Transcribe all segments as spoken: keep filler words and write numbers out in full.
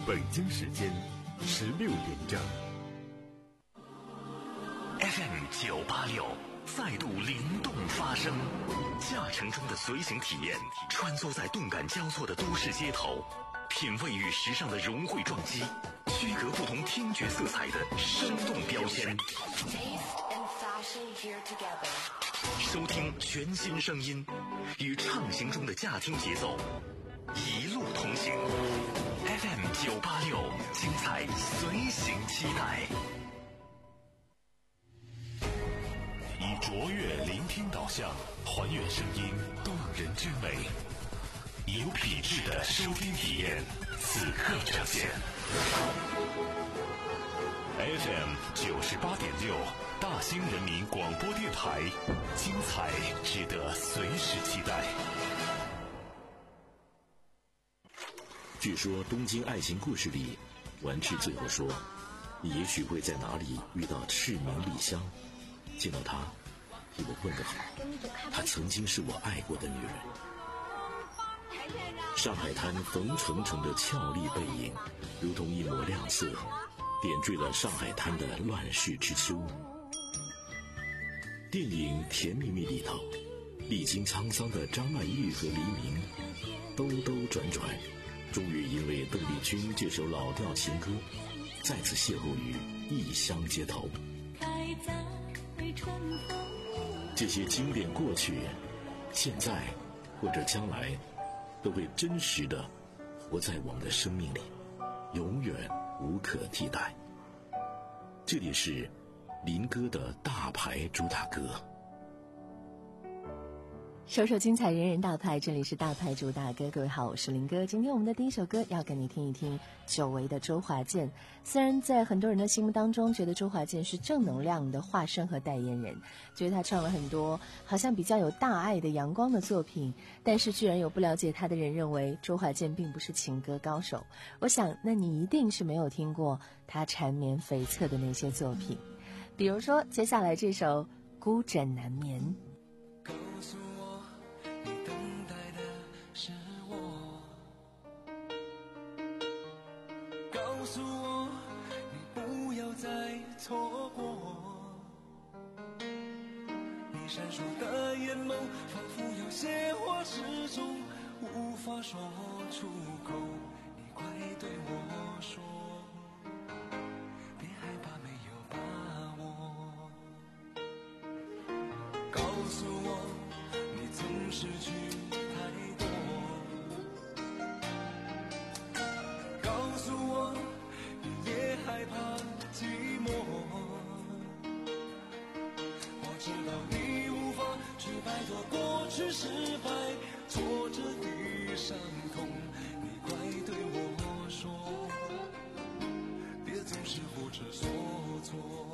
北京时间十六点整。 F M 九八六再度灵动发声，驾乘中的随行体验，穿梭在动感交错的都市街头，品味与时尚的融汇撞击，区隔不同听觉色彩的生动标签。收听全新声音，与畅行中的驾听节奏，一路同行。F M 九八六，精彩随行期待。以卓越聆听导向，还原声音动人之美，以有品质的收听体验，此刻呈现。F M 九十八点六，大兴人民广播电台，精彩值得随时期待。 据说东京爱情故事里，丸治最后说，你也许会在哪里遇到赤名莉香，见到她替我问个好，她曾经是我爱过的女人。上海滩冯程程的俏丽背影，如同一抹亮色，点缀了上海滩的乱世之秋。电影《甜蜜蜜》里头，历经沧桑的张曼玉和黎明兜兜转转，终于因为邓丽君这首老调情歌，再次邂逅于异乡街头。这些经典过去，现在或者将来，都会真实的活在我们的生命里，永远无可替代。这里是林哥的大牌主打歌。 首首精彩，人人大牌，这里是大牌主打歌。各位好，我是林哥。今天我们的第一首歌要跟你听一听久违的周华健。虽然在很多人的心目当中，觉得周华健是正能量的化身和代言人，觉得他唱了很多好像比较有大爱的阳光的作品，但是居然有不了解他的人认为周华健并不是情歌高手。我想那你一定是没有听过他缠绵悱恻的那些作品，比如说接下来这首《孤枕难眠》。 告诉我，你不要再错过。你闪烁的眼眸，仿佛有些话始终无法说出口。你快对我说，别害怕没有把握。告诉我，你曾失去太多。告诉我，也害怕寂寞。我知道你无法去摆脱过去失败挫折的伤痛，你快对我说，别总是不知所措。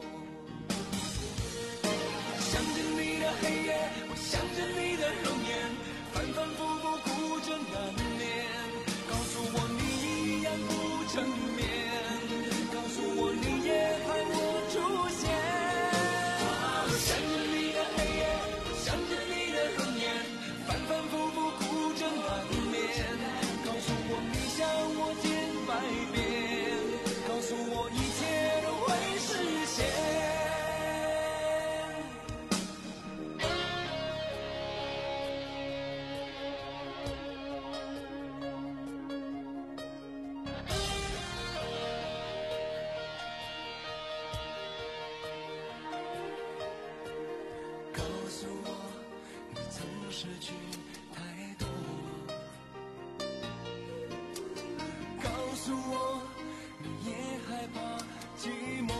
想着你的黑夜，我想着你的容颜，反反复复孤枕难眠。告诉我你一样不成眠，告诉我你也盼我出现。我想着你的黑夜，我想着你的容颜，反反复复孤枕难眠。告诉我你想我千百遍，告诉我一切都会实现。失去太多，告诉我你也害怕寂寞。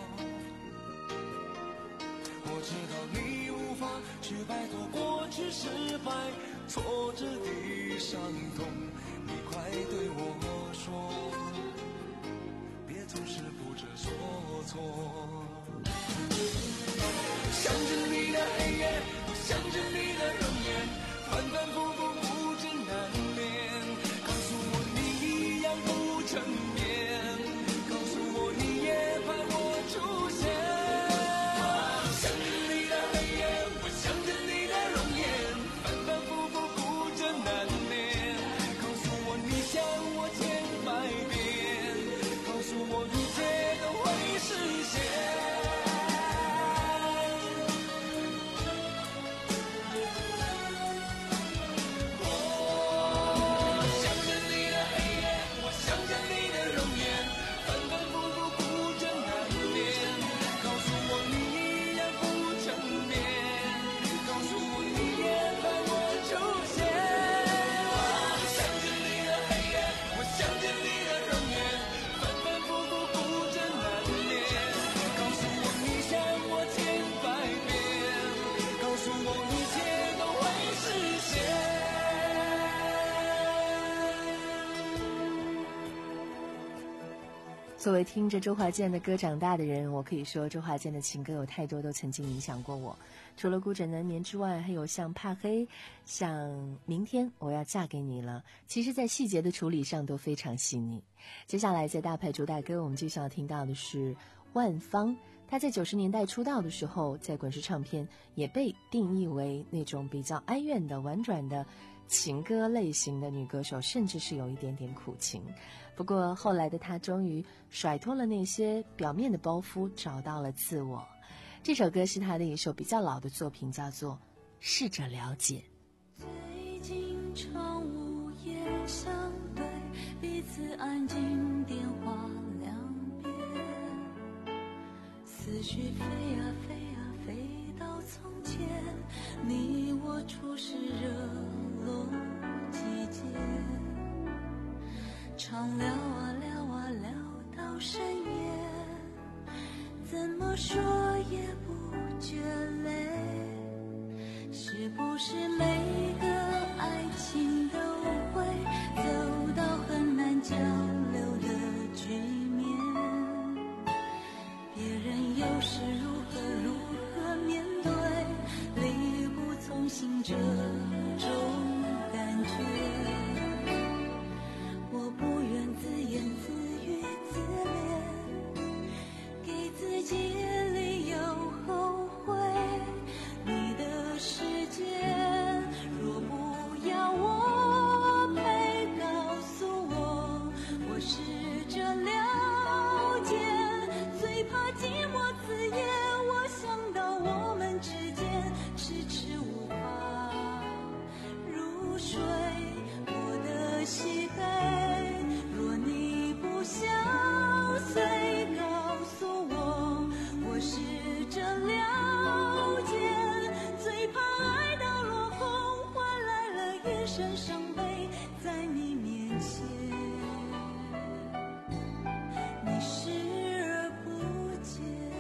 我知道你无法去摆脱过去失败挫折的伤痛，你快对我说，别总是不知所措。想着你的黑夜，想着你的容颜，反反复复孤枕难眠。告诉我你一样不成眠，告诉我你也盼我出现。想着你的黑夜，我想着你的容颜，反反复复孤枕难眠。告作为听着周华健的歌长大的人，我可以说周华健的情歌有太多都曾经影响过我。除了孤枕难眠之外，还有像怕黑，像明天我要嫁给你了，其实在细节的处理上都非常细腻。接下来在大牌主打歌，我们继续要听到的是万芳。她在九十年代出道的时候，在滚石唱片也被定义为那种比较哀怨的婉转的情歌类型的女歌手，甚至是有一点点苦情。不过后来的她终于甩脱了那些表面的包袱，找到了自我。这首歌是她的一首比较老的作品，叫做《试着了解》。 最近常无言相对，彼此安静电话两边，思绪飞啊飞啊飞到从前，你我初识热络季节，常聊啊聊啊聊到深夜，怎么说也不觉累，是不是每个爱情都会走到很难交流的局面，别人又是如何如何面对，力不从心这种感觉，我不愿自言自语自怜，给自己理由后悔，你的世界若不要我陪，告诉我，我试着了解，最怕寂寞自夜，我想到我们之间迟迟无法入睡，我的膝盖若你不相随，告诉我，我试着了解，最怕爱到落后，换来了一身伤悲，在你面前你视而不见。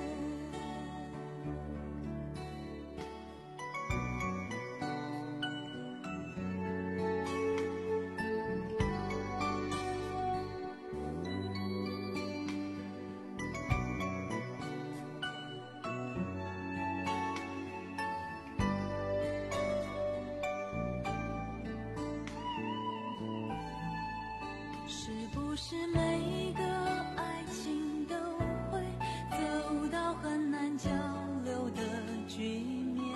是不是每个爱情都会走到很难交流的局面，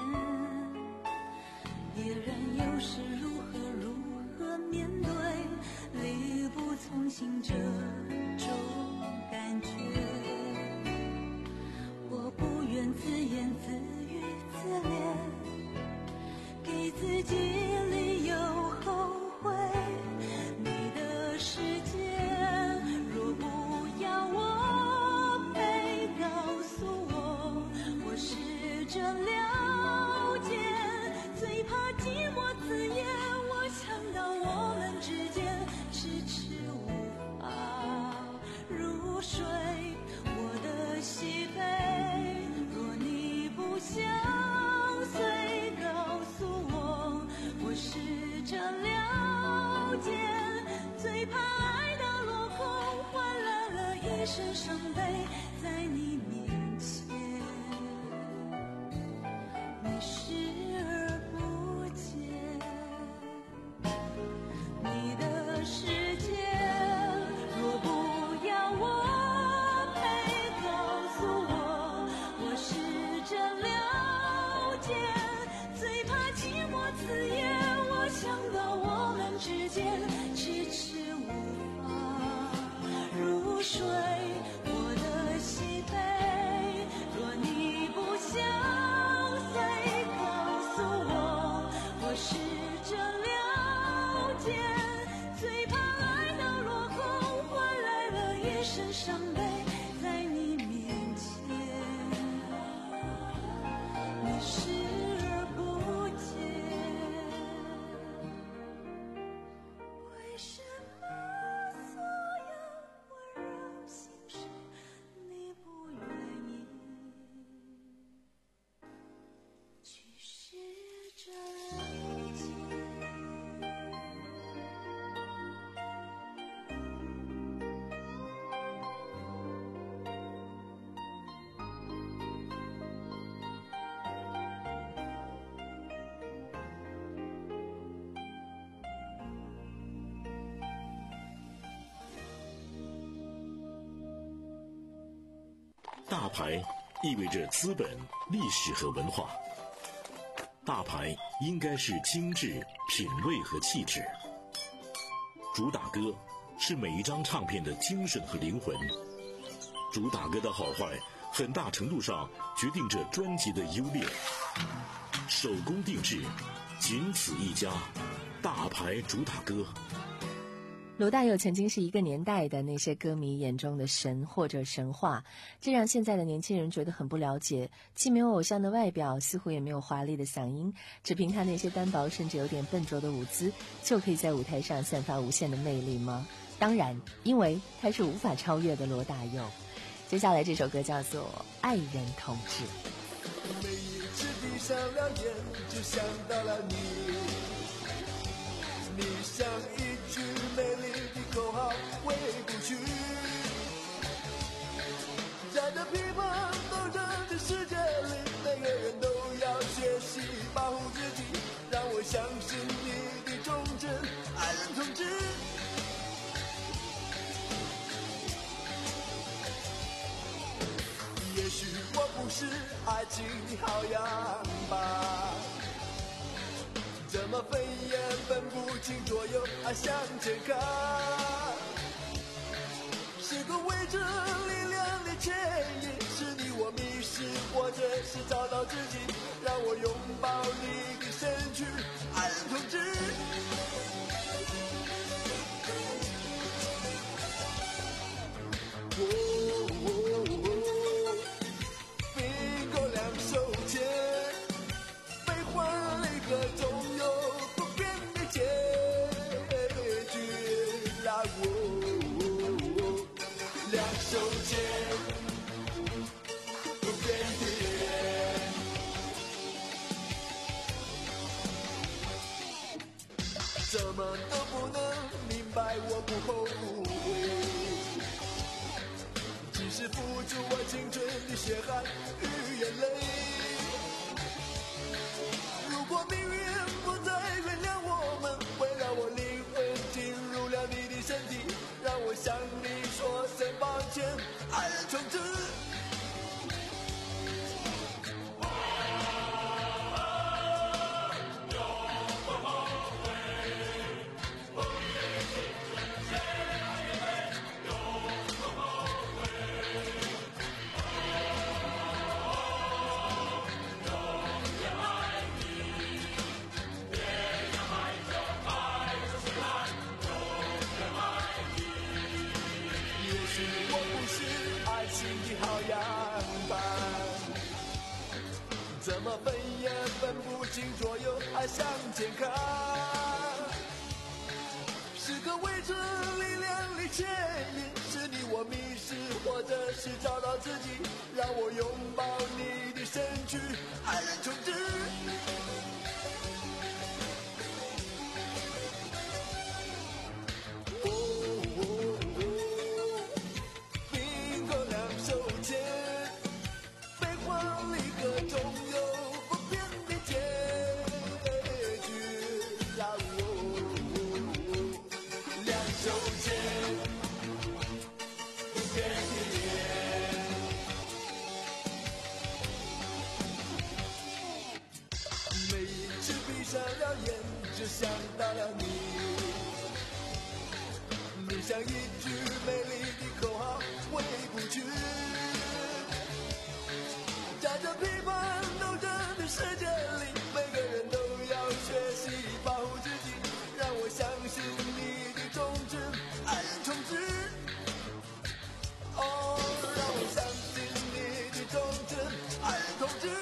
别人又是如何如何面对，力不从心这种感觉，我不愿自言自语自怜，给自己理由后悔，你的世界若不要我陪，告诉我，我试着了解，最怕寂寞自夜，我想到我们之间迟迟无法入睡，我的膝背若你不相随，告诉我，我试着了解，最怕爱到落后，换来了一身伤悲，在你面前你视而不见，你的世界若不要我陪，告诉我，我试着了解，最怕寂寞自夜，我想到我们之间迟迟无法入睡，我的膝背若你不相随，告诉我，我试着了解，最怕爱到落后，换来了一身伤悲，在你面前你视而不见，为什么所有温柔心事你不愿意去试着了解？ 大牌意味着资本、历史和文化。大牌应该是精致、品味和气质。主打歌是每一张唱片的精神和灵魂。主打歌的好坏，很大程度上决定着专辑的优劣。手工定制，仅此一家，大牌主打歌。 罗大佑曾经是一个年代的那些歌迷眼中的神或者神话，这让现在的年轻人觉得很不了解，既没有偶像的外表，似乎也没有华丽的嗓音，只凭他那些单薄甚至有点笨拙的舞姿，就可以在舞台上散发无限的魅力吗？当然，因为他是无法超越的罗大佑。接下来这首歌叫做《爱人同志》。 每一次闭上了眼，就想到了你，你像一句美丽的口号回不去，在这乒乓斗争的世界里，每个人都要学习保护自己，让我相信你的忠贞，爱人同志。也许我不是爱情的好样吧，怎么分也分不清左右，爱向前看，是个为着力量的牵引，是你我迷失，或者是找到自己，让我拥抱你的身躯，爱人同志。哦哦哦，并购两手间，悲欢离合总有不变的结局啦！哦哦哦，两手间，不变的，怎么都不能明白，我不后悔。是付出我青春的血汗与眼泪，如果命运不再原谅我们，会让我灵魂进入了你的身体，让我向你说声抱歉，爱人同志。怎么分也分不清左右，爱向前看，是个为着力量的牵引，是你我迷失，或者是找到自己，让我拥抱你的身躯，爱人同志。哦哦哦，并购两手间，悲欢离合总有不变的结局啦！哦哦哦，两手间不变的，每一次闭上了眼，就想到了你，你像一句美丽的口号回不去，在这乒乓斗争的世界里，每个人都要学习保护自己，让我相信你的忠贞，爱人同志。哦，让我相信你的忠贞，爱人同志。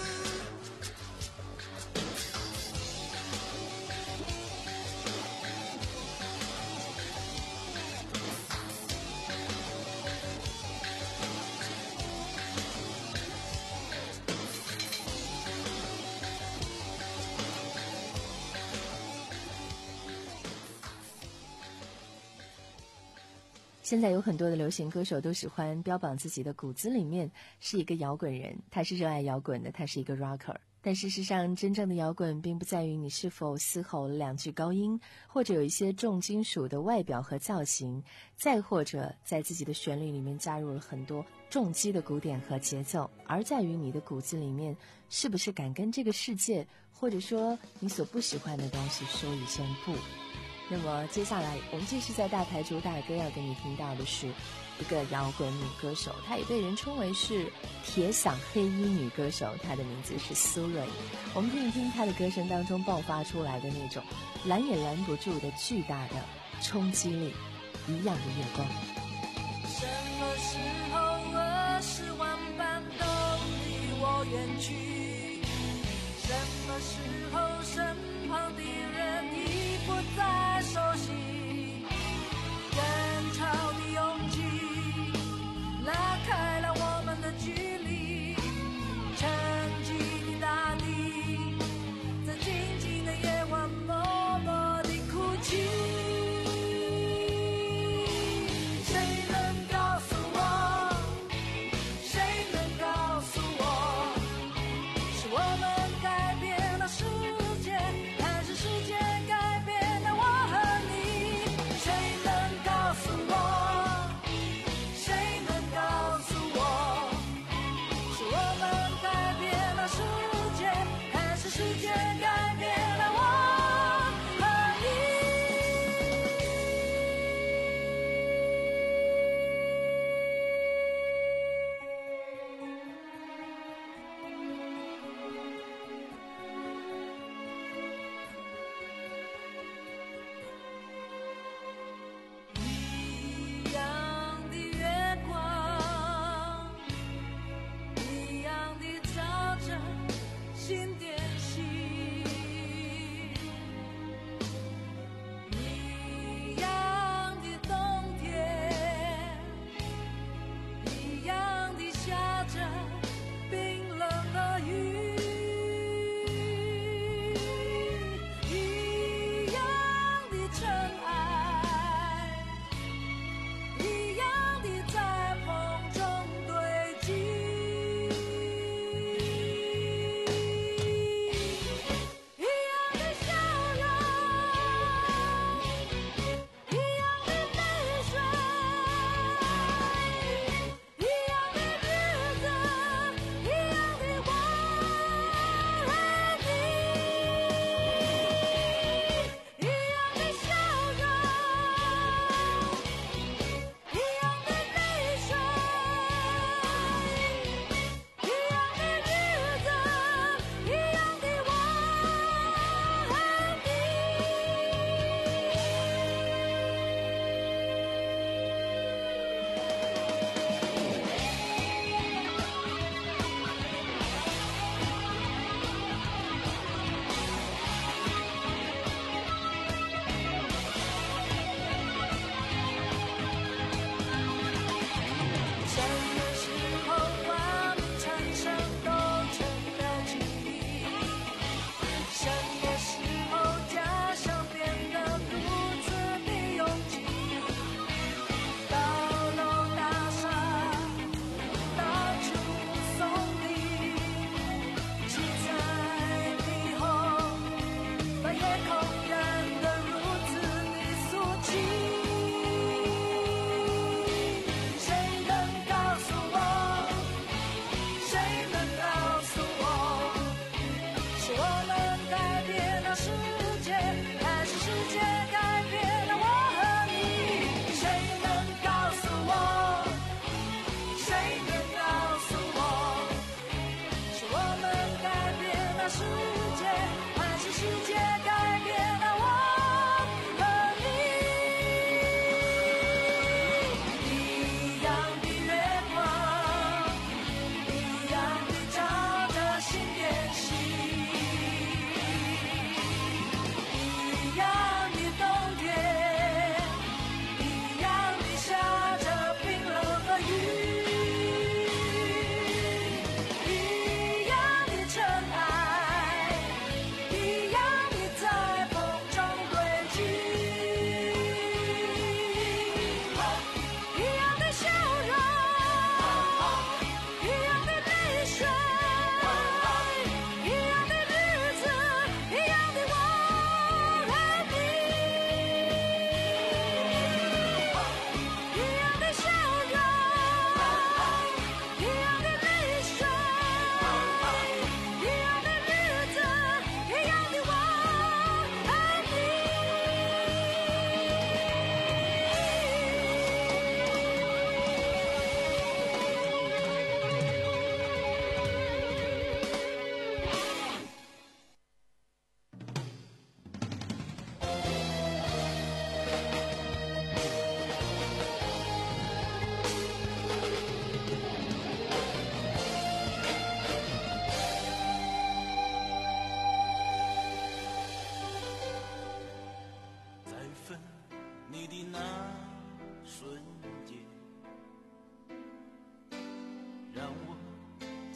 现在有很多的流行歌手都喜欢标榜自己的骨子里面是一个摇滚人，他是热爱摇滚的，他是一个 rocker。 但事实上，真正的摇滚并不在于你是否嘶吼了两句高音，或者有一些重金属的外表和造型，再或者在自己的旋律里面加入了很多重击的鼓点和节奏，而在于你的骨子里面是不是敢跟这个世界，或者说你所不喜欢的东西说一声不。那么接下来我们继续在大牌主打歌要给你听到的是一个摇滚女歌手，她也被人称为是铁嗓黑衣女歌手，她的名字是苏芮。我们听一听她的歌声当中爆发出来的那种拦也拦不住的巨大的冲击力，一样的月光。 什么时候二十万般都离我远去？什么时候身旁的人已不再熟悉？人潮的拥挤拉开了我们的距离，沉寂的大地在静静的夜晚默默地哭泣。谁能告诉我，谁能告诉我，是我们改变了世界，还是世界改变了我？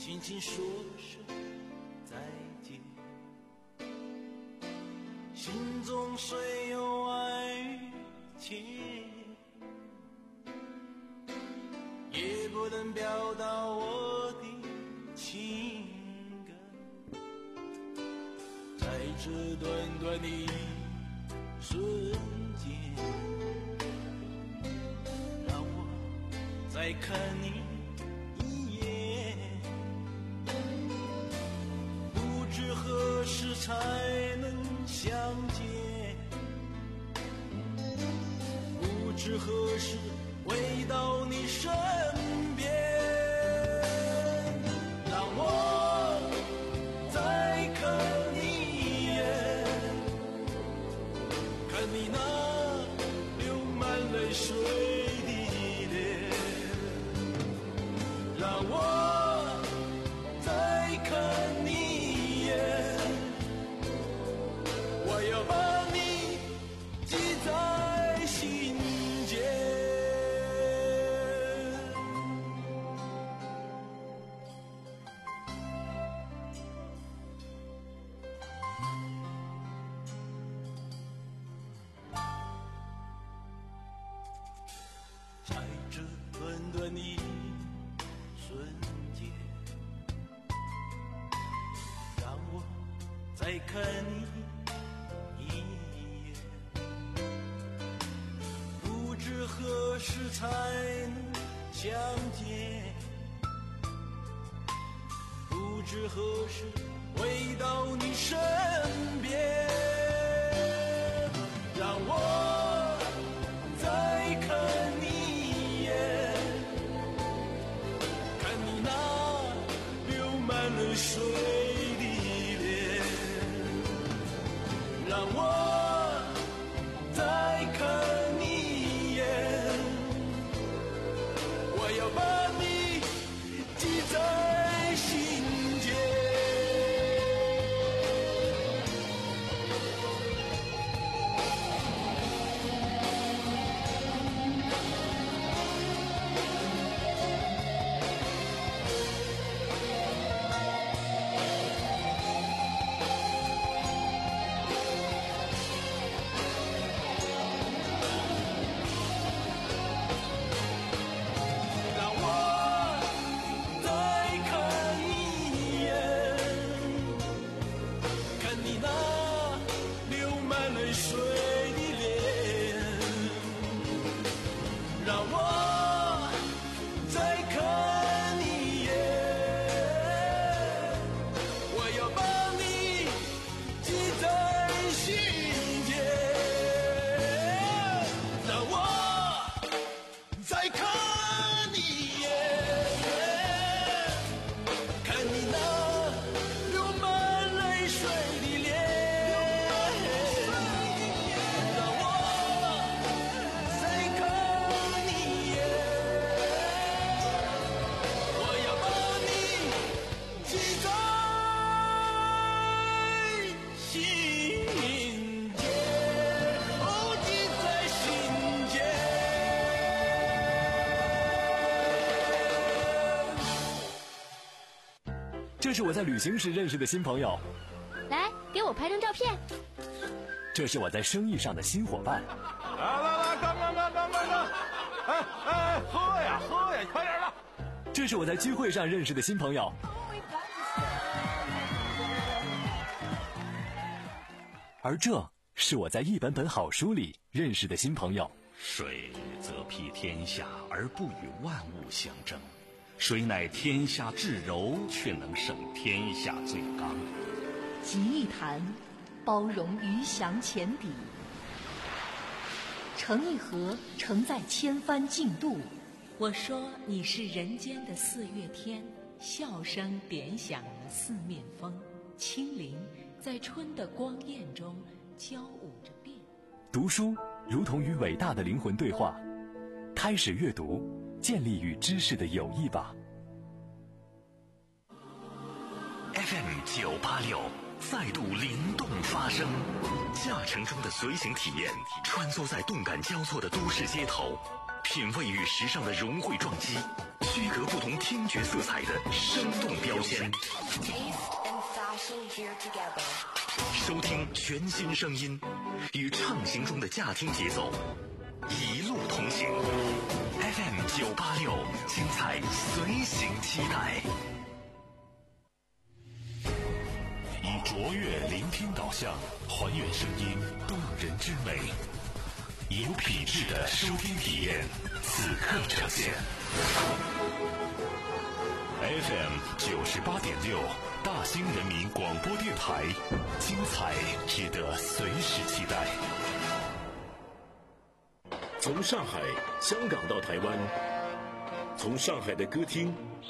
轻轻说声再见。心中虽有爱与情，也不能表达我的情感。在这短短的瞬间，让我再看你一眼，不知何时才能相见，不知何时回到你身边，让我再看你一眼，看你那流满泪水的脸，让我再看你一眼，我要把你记在心间。在这短短的瞬间，让我再看你一眼，不知何时才能相见，不知何时回到你身边，让我再看你一眼，看你那流满了水的脸，让我再看你一眼，我要把你记在心间。让我再看你一眼，看你那流满泪水的脸，让我再看你一眼，我要把你记在心间，让我再看你一眼，看你那流满泪水的脸，让我再看你一眼，我要把你记在心间，哦，记在心间。 这是我在旅行时认识的新朋友， 来，给我拍张照片。 这是我在生意上的新伙伴， 来来来，干干干干干干！哎哎，喝呀喝呀，快点的！ 这是我在聚会上认识的新朋友，而这是我在一本本好书里认识的新朋友。 水则披天下而不与万物相争，水乃天下至柔，却能胜天下最刚。 集一坛，包容鱼翔浅底；盛一盒，承载千帆竞渡。我说你是人间的四月天，笑声点响了四面风，轻灵在春的光艳中交舞着变。 读书如同与伟大的灵魂对话，开始阅读，建立与知识的友谊吧。 F M 九八六再度灵动发声，驾乘中的随行体验，穿梭在动感交错的都市街头，品品味与时尚的融汇撞击，区隔不同听觉色彩的生动标签。收听全新声音，与畅行中的驾听节奏一路同行。F M 九八六，精彩随行期待。 以卓越聆听导向，还原声音动人之美，有品质的收听体验，此刻呈现。F M 九十八点六，大兴人民广播电台，精彩值得随时期待。从上海、香港到台湾，从上海的歌厅、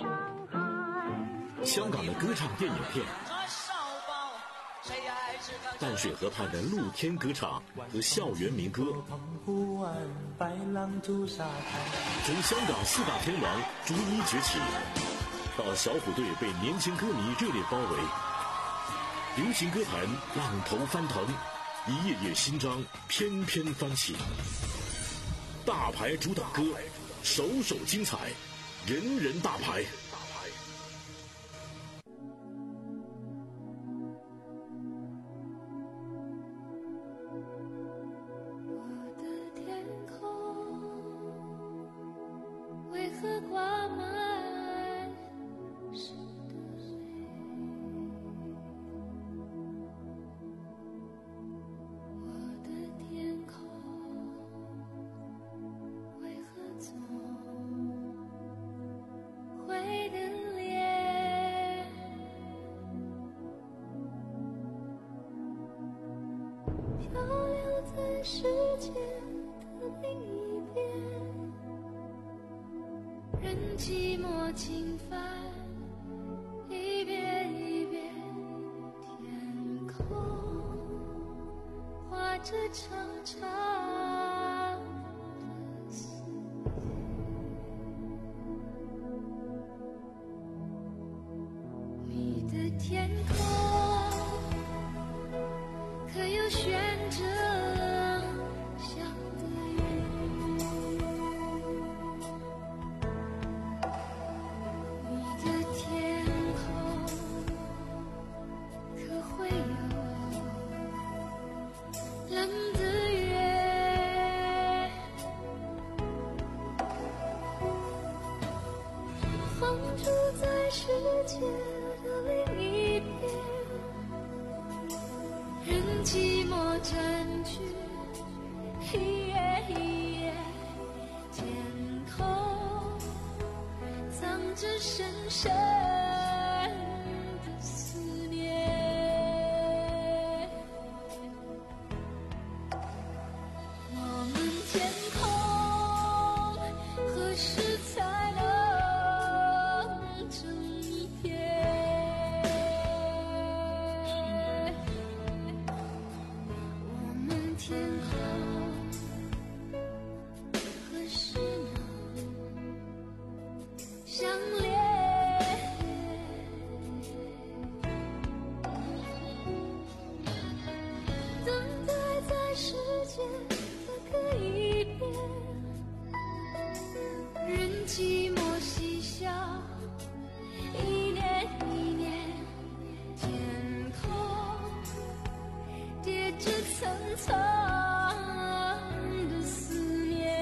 香港的歌唱电影片，淡水河畔的露天歌唱和校园民歌，从香港四大天王逐一崛起，到小虎队被年轻歌迷热烈包围，流行歌坛浪头翻腾，一页页新章翩翩翻起。大牌主打歌，首首精彩，人人大牌。 世界的另一边，任寂寞侵犯，一遍一遍，天空画着长长的思念。你的天空可有悬着世界的另一边，任寂寞占据一夜一夜，天空藏着深深的思念。我们天空何时才能寂寞嬉笑，一年一年，天空叠着层层的思念。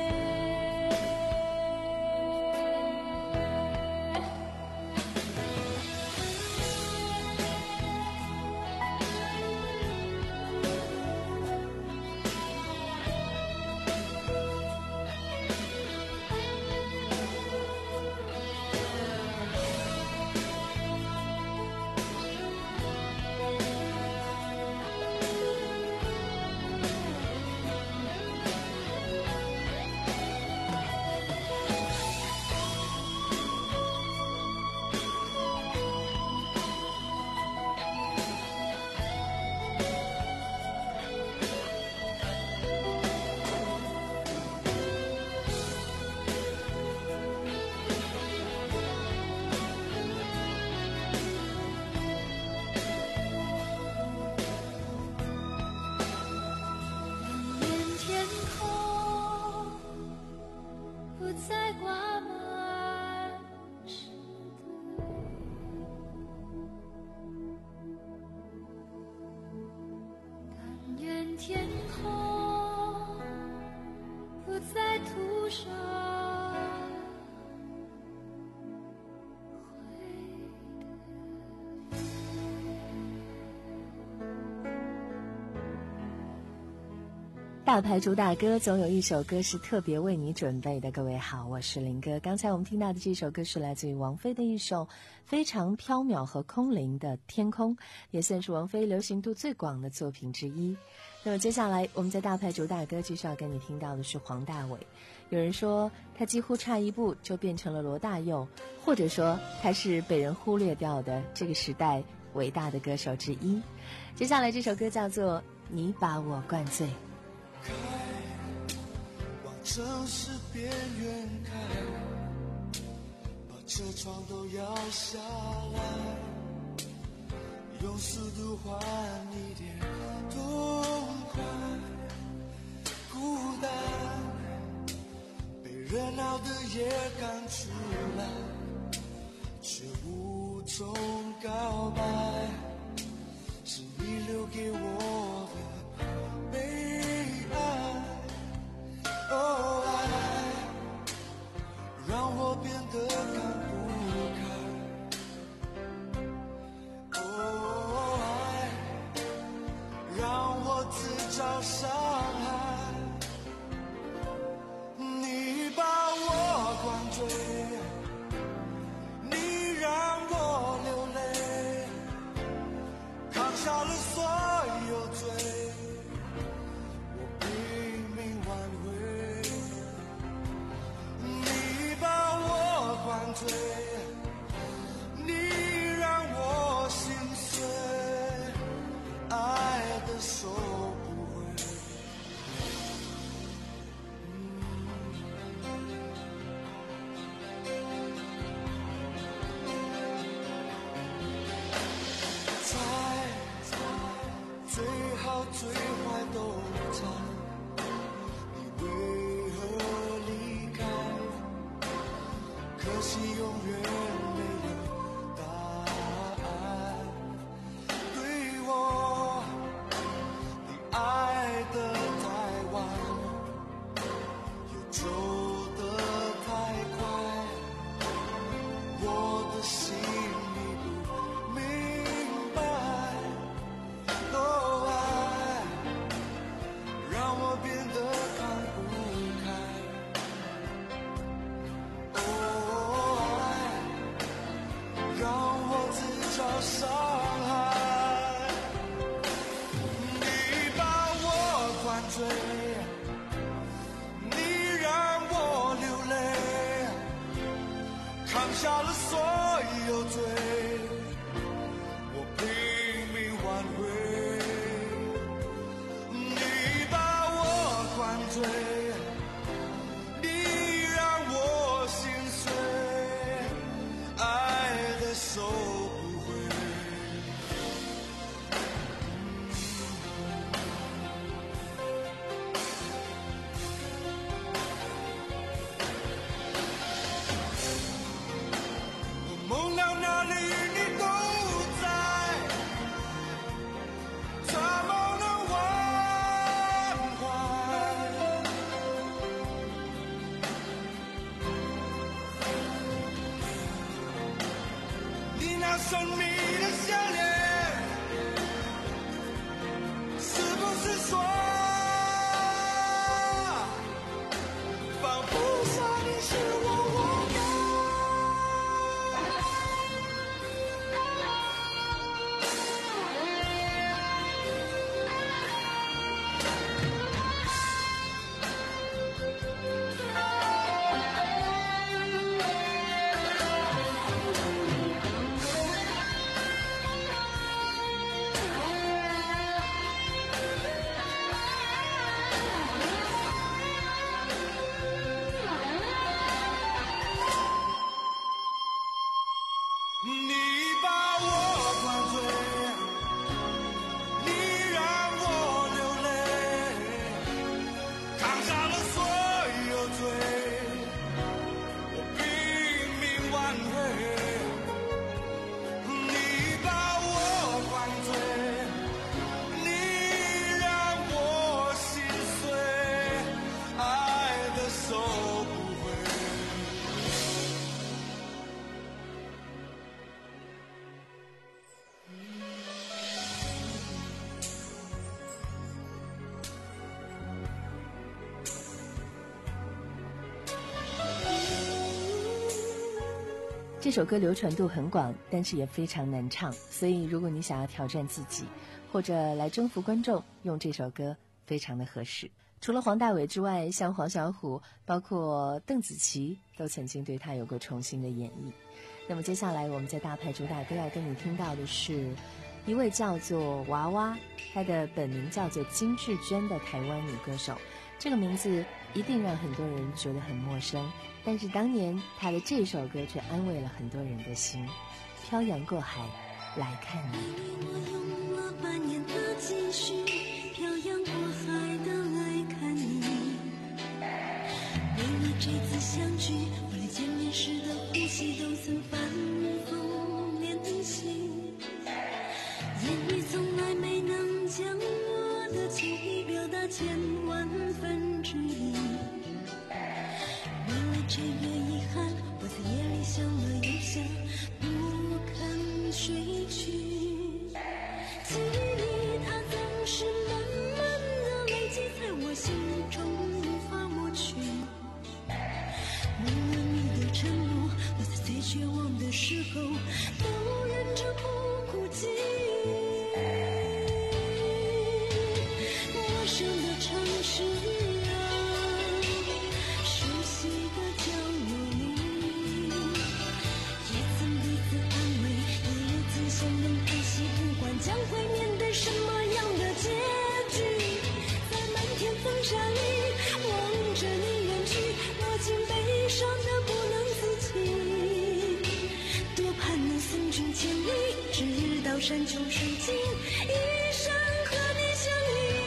不再挂满是对。但愿天空不再涂上大牌主打歌总有一首歌是特别为你准备的。各位好，我是林哥。刚才我们听到的这首歌是来自于王菲的一首非常飘渺和空灵的《天空》，也算是王菲流行度最广的作品之一。那么接下来我们在大牌主打歌继续要跟你听到的是黄大炜。有人说他几乎差一步就变成了罗大佑，或者说他是被人忽略掉的这个时代伟大的歌手之一。接下来这首歌叫做《你把我灌醉》。 开，往城市边缘开，把车窗都摇下来，用速度换一点痛快。孤单被热闹的夜赶出来，却无从告白，是你留给我的悲哀。哦，爱让我变得看不开。哦，爱让我自找伤害。你把我灌醉，你让我流泪，扛下了所有罪，我拼命挽回。你把我灌醉，你让我心碎，爱的收不回。猜猜最好最坏都猜，你为何离开？可惜永远没有答案。对我，你爱得太晚，又走得太快，我的心里不明白。哦，爱让我变得看不开。哦，爱让我自找伤害。你把我灌醉，你让我流泪，扛下了所有罪，我拼命挽回。你把我灌醉，你让我心碎，爱的收不回。我梦到哪里你都在，怎么能忘怀？你那神秘的笑脸，是不是说放不下你是我活该？ 这首歌流传度很广，但是也非常难唱，所以如果你想要挑战自己，或者来征服观众，用这首歌非常的合适。除了黄大炜之外，像黄小琥，包括邓紫棋，都曾经对他有过重新的演绎。那么接下来我们在大牌主打歌要跟你听到的是一位叫做娃娃，她的本名叫做金智娟的台湾女歌手。这个名字一定让很多人觉得很陌生，但是当年她的这首歌却安慰了很多人的心。漂洋过海来看你， 我用了半年的积蓄，漂洋过海的来看你。为了这次相聚，我连见面时的呼吸都曾反复练习。言语从来没能将我的情意表达千万分之一。为了这个遗憾，我在夜里想了又想，不肯睡去。记忆它总是慢慢的累积在我心中，无法抹去。为了你的承诺，我在最绝望的时候都忍着不哭泣。陌生的城市啊，熟悉的角落里，也曾彼此安慰，也曾相拥叹息，不管将会面对什么样的结局。在漫天风沙里望着你远去，我竟悲伤得不能自己。多盼能送君千里，直到山穷水尽，一生和你相依。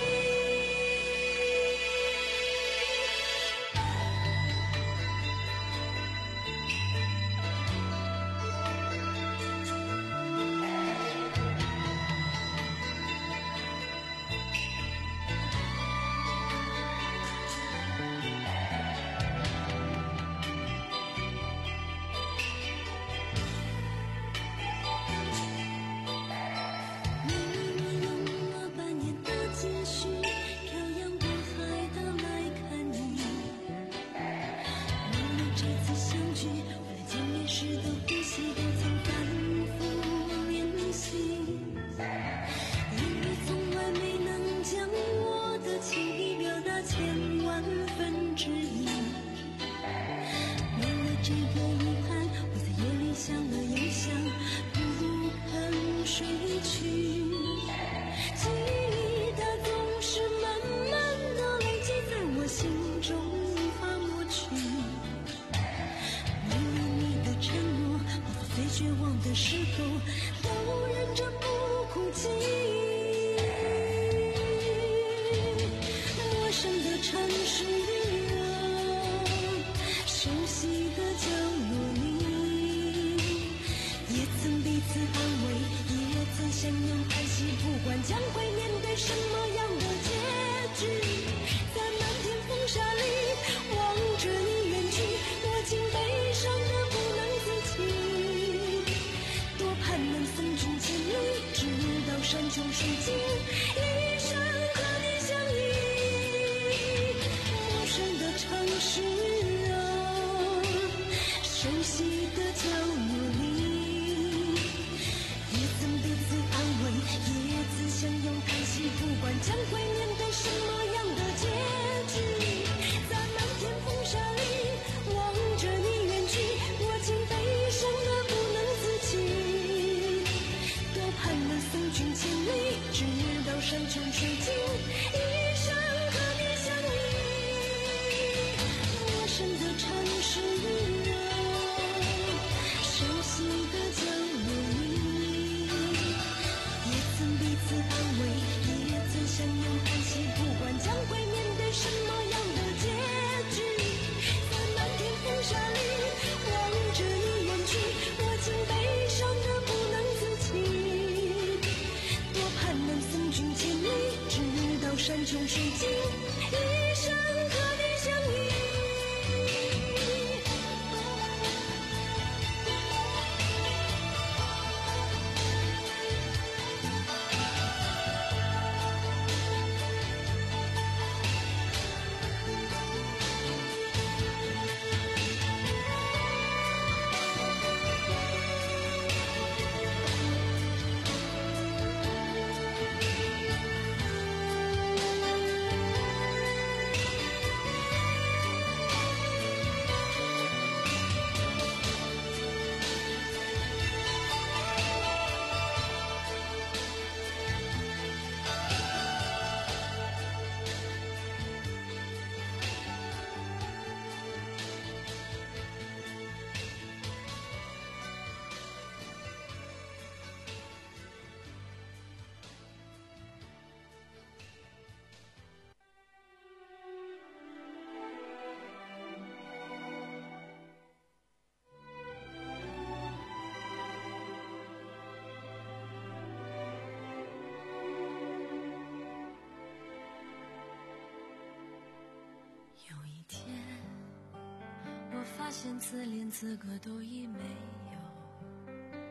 发现自怜资格都已没有，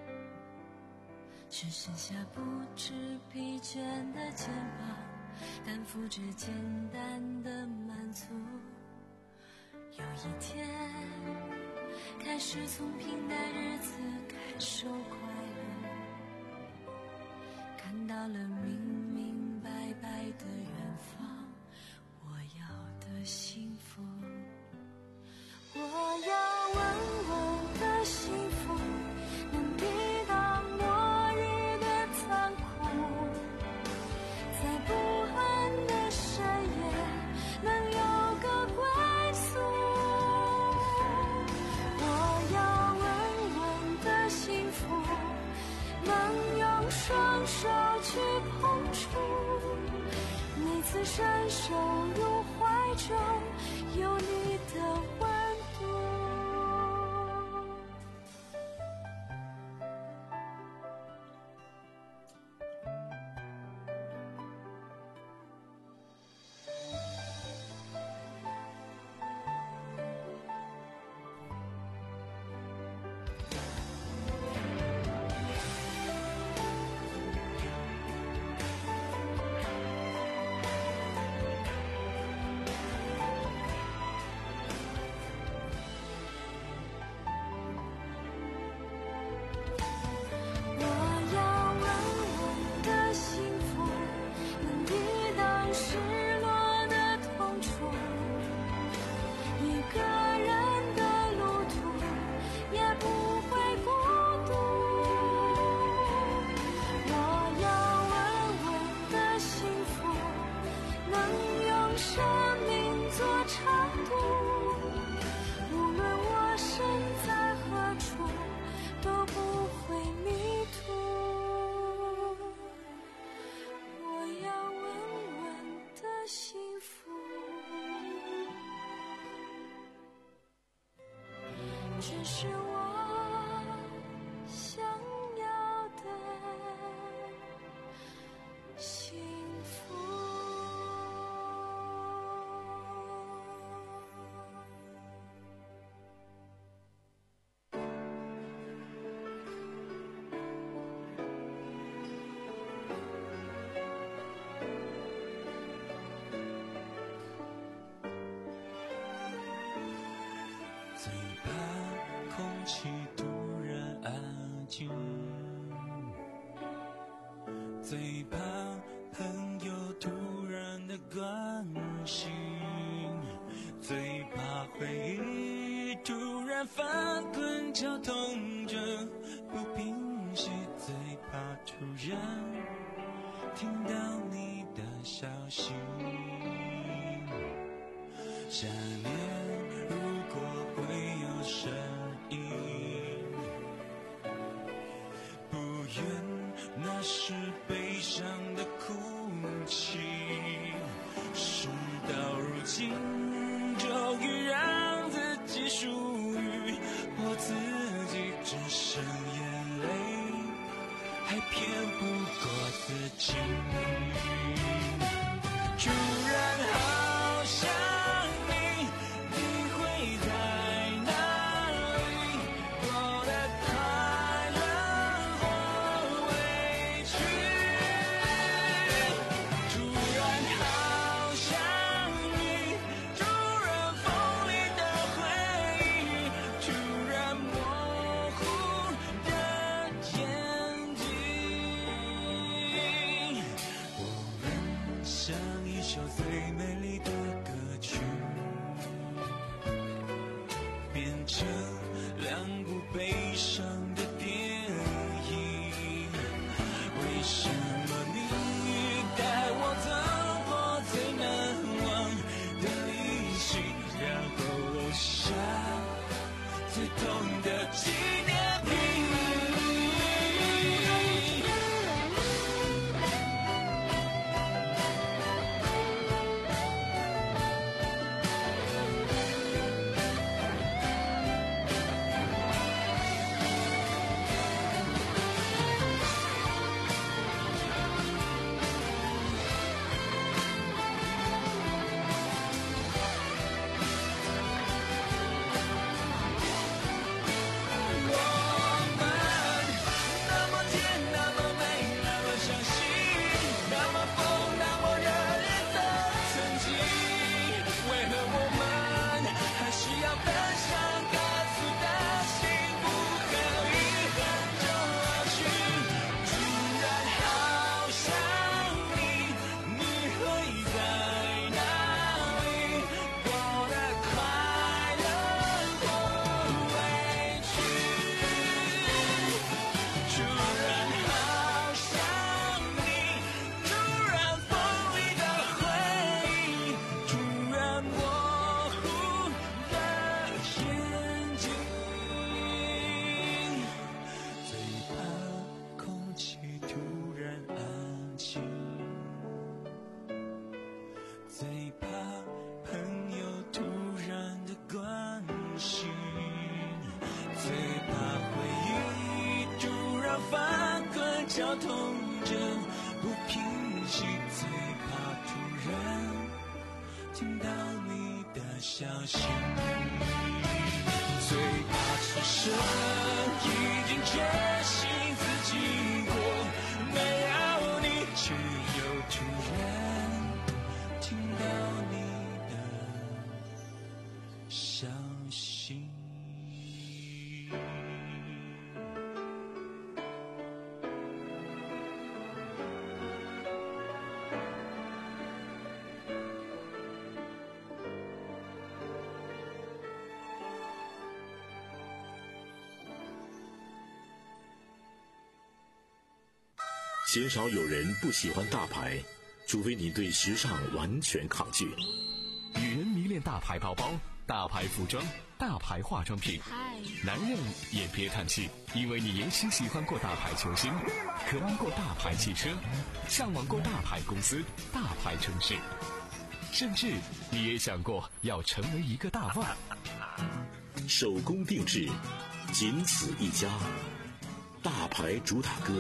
只剩下不知疲倦的肩膀，担负着简单的满足。有一天开始从平淡日子感受快乐，看到了明明白白的远方，我要的幸福。我要稳稳的幸福，能抵挡末日的残酷，在不安的深夜能有个归宿。我要稳稳的幸福，能用双手去碰触，每次伸手入怀中有你的温度。只是我想要的幸福。 最怕空气突然安静，最怕朋友突然的关心，最怕回忆突然翻滚绞痛着不平息，最怕突然听到你的消息。下面如果会有声音，不愿那是悲伤的哭泣。事到如今，终于让自己属于我自己，只剩眼泪还骗不过自己。突然好想最美丽的歌曲，变成两部悲伤的电影。为什么你带我走过最难忘的旅行，然后留下最痛的纪念品？ 绞痛着，不平息，最怕突然听到你的消息。最怕此生已经决心自己过，没有你，却又突然听到你的消息。 鲜少有人不喜欢大牌，除非你对时尚完全抗拒。 女人迷恋大牌包包、大牌服装、大牌化妆品，男人也别叹气，因为你也许喜欢过大牌球星，渴望过大牌汽车，向往过大牌公司、大牌城市，甚至你也想过要成为一个大腕。 手工定制，仅此一家，大牌主打歌。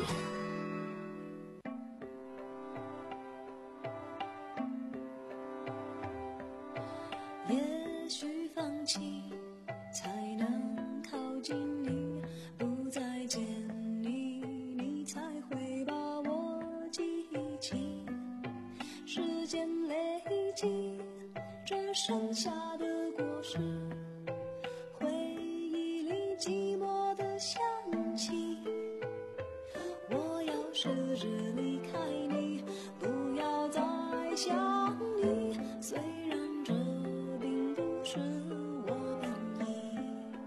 也许放弃才能靠近你，不再见你，你才会把我记起。时间累积，只剩下的果实，回忆里寂寞的香气。我要试着离开你，不要再想你，虽然这是我本意。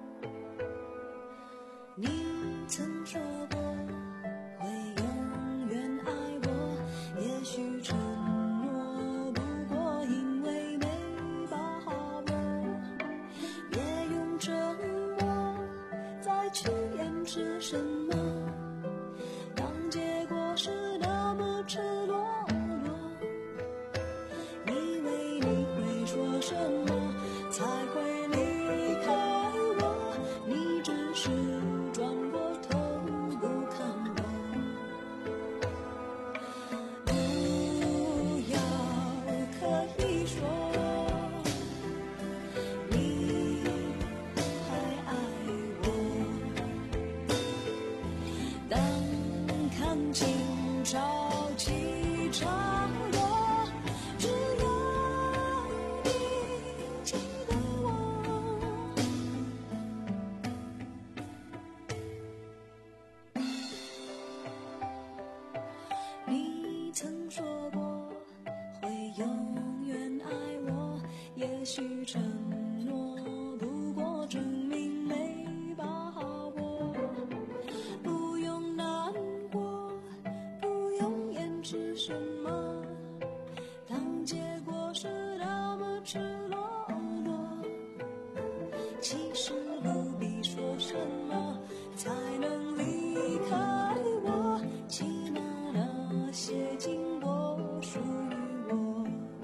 你曾说过会永远爱我，也许承诺不过因为没把握，别用沉默再去掩饰什么，当结果是那么赤裸裸，以为你会说什么才会离开我，你只是转过头不看我。不要可以说你还爱我，当看清潮起潮落，只要你曾说过会永远爱我，也许承诺不过证明没把握，不用难过，不用掩饰什么，当结果是那么赤裸裸，其实不必说什么才能离开我，起码那些经过属于我。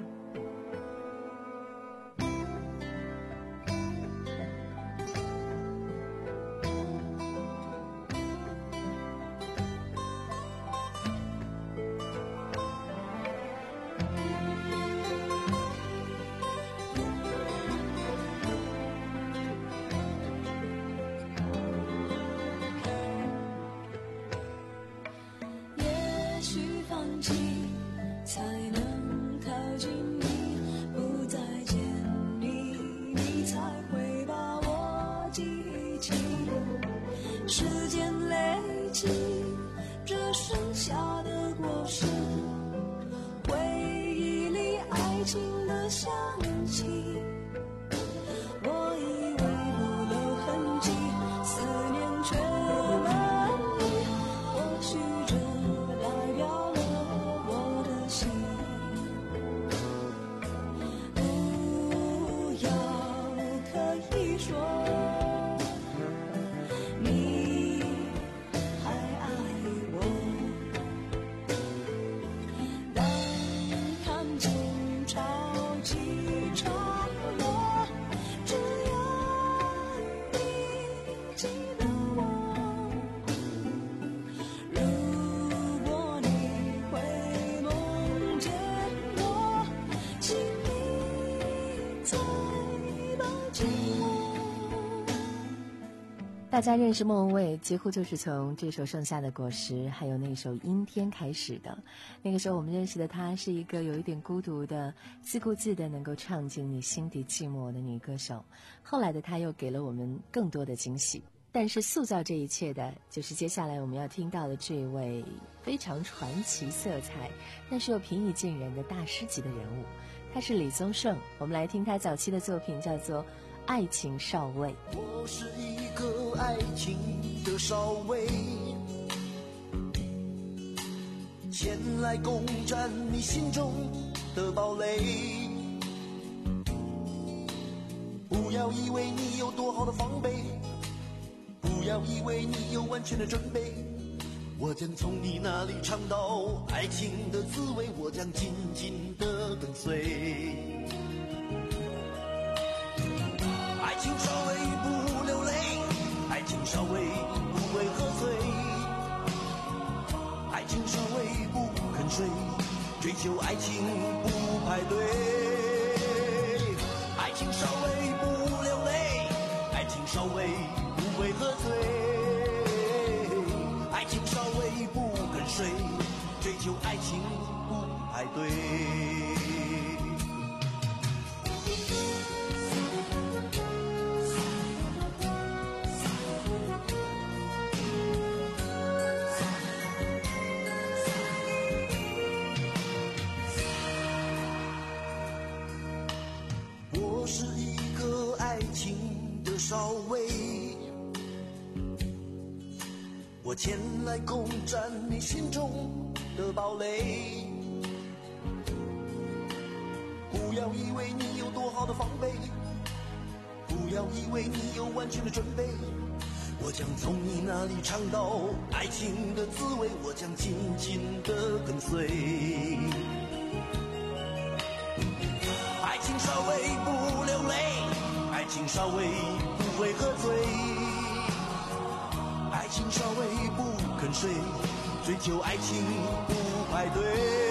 也许放弃才能靠近你，不再见你，你才会把我记起。时间累积，只剩下的果实，回忆里爱情的香气。我以为不留痕迹，思念却难离，或许这代表了我的心。不要可以说你还爱我，当看清潮起潮大家认识莫文蔚几乎就是从这首《盛夏的果实》还有那首《阴天》开始的。那个时候我们认识的她是一个有一点孤独的自顾自的能够唱进你心底寂寞的女歌手。后来的她又给了我们更多的惊喜，但是塑造这一切的就是接下来我们要听到的这位非常传奇色彩但是又平易近人的大师级的人物，他是李宗盛。我们来听他早期的作品，叫做《爱情少尉》。 我是一个爱情的少尉，前来攻占你心中的堡垒。不要以为你有多好的防备，不要以为你有完全的准备，我将从你那里尝到爱情的滋味，我将紧紧地跟随。爱情稍微不流泪，爱情稍微不会喝醉，爱情稍微不肯睡，追求爱情不排队。爱情稍微不流泪，爱情稍微不会喝醉，爱情稍微不肯睡，追求爱情不排队。我是一个爱情的少尉，我前来攻占你心中的堡垒。不要以为你有多好的防备，不要以为你有完全的准备，我将从你那里尝到爱情的滋味，我将紧紧地跟随。爱情稍微不流泪，爱情稍微不会喝醉，爱情稍微不肯睡，追求爱情不排队。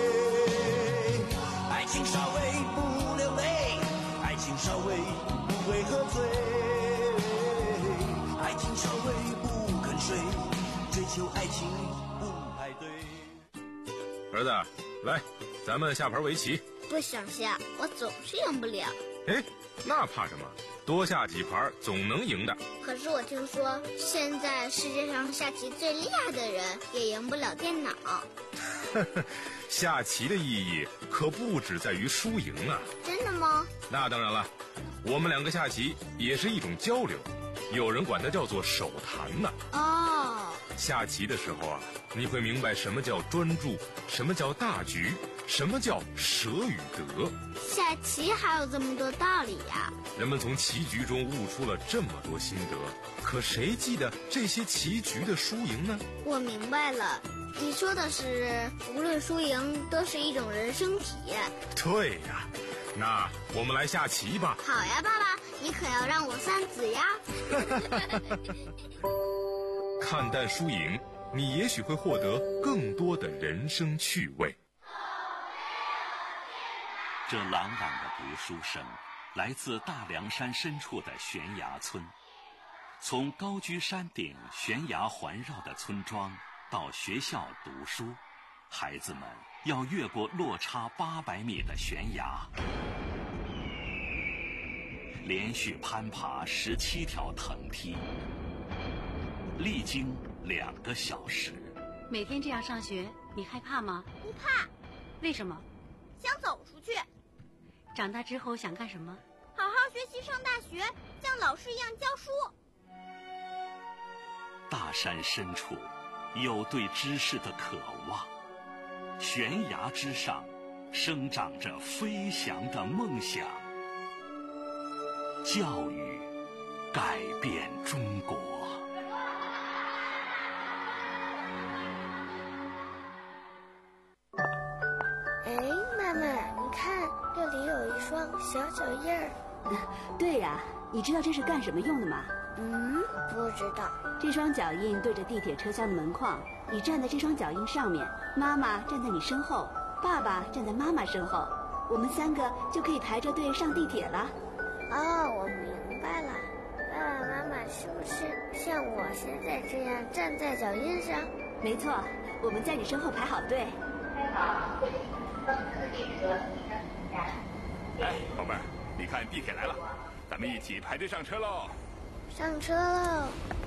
爱情稍微不流泪，爱情稍微不会喝醉，爱情稍微不肯睡，追求爱情不排队。 儿子，来，咱们下盘围棋。 不想下，我总是赢不了。 哎，那怕什么？多下几盘总能赢的。 可是我听说，现在世界上下棋最厉害的人也赢不了电脑。 下棋的意义可不只在于输赢啊。 真的吗？ 那当然了，我们两个下棋也是一种交流，有人管它叫做手谈呢。 哦， 下棋的时候啊，你会明白什么叫专注，什么叫大局，什么叫舍与得。 下棋还有这么多道理呀！ 人们从棋局中悟出了这么多心得，可谁记得这些棋局的输赢呢？ 我明白了，你说的是无论输赢都是一种人生体验。 对呀，那我们来下棋吧。 好呀，爸爸，你可要让我三子呀。 看淡输赢，你也许会获得更多的人生趣味。 这朗朗的读书声来自大凉山深处的悬崖村。从高居山顶悬崖环绕的村庄到学校读书，孩子们要越过落差八百米的悬崖，连续攀爬十七条藤梯，历经两个小时。 每天这样上学，你害怕吗？ 不怕。 为什么？ 想走出去。 长大之后想干什么？ 好好学习，上大学，像老师一样教书。 大山深处有对知识的渴望，悬崖之上生长着飞翔的梦想。教育改变中国。 哎，妈妈，你看这里有一双小脚印儿。 对呀，你知道这是干什么用的吗？ 嗯，不知道。 这双脚印对着地铁车厢的门框，你站在这双脚印上面，妈妈站在你身后，爸爸站在妈妈身后，我们三个就可以排着队上地铁了。 哦，我明白了。爸爸妈妈是不是像我现在这样站在脚印上？ 没错，我们在你身后排好队。 开好，四汽车哎，宝贝儿，你看地铁来了，咱们一起排队上车喽！ 上车喽！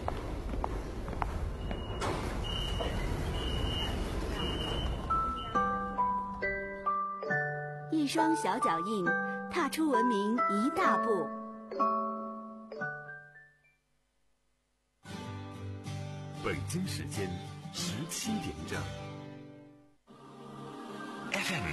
一双小脚印，踏出文明一大步。 北京时间十七点整。 F M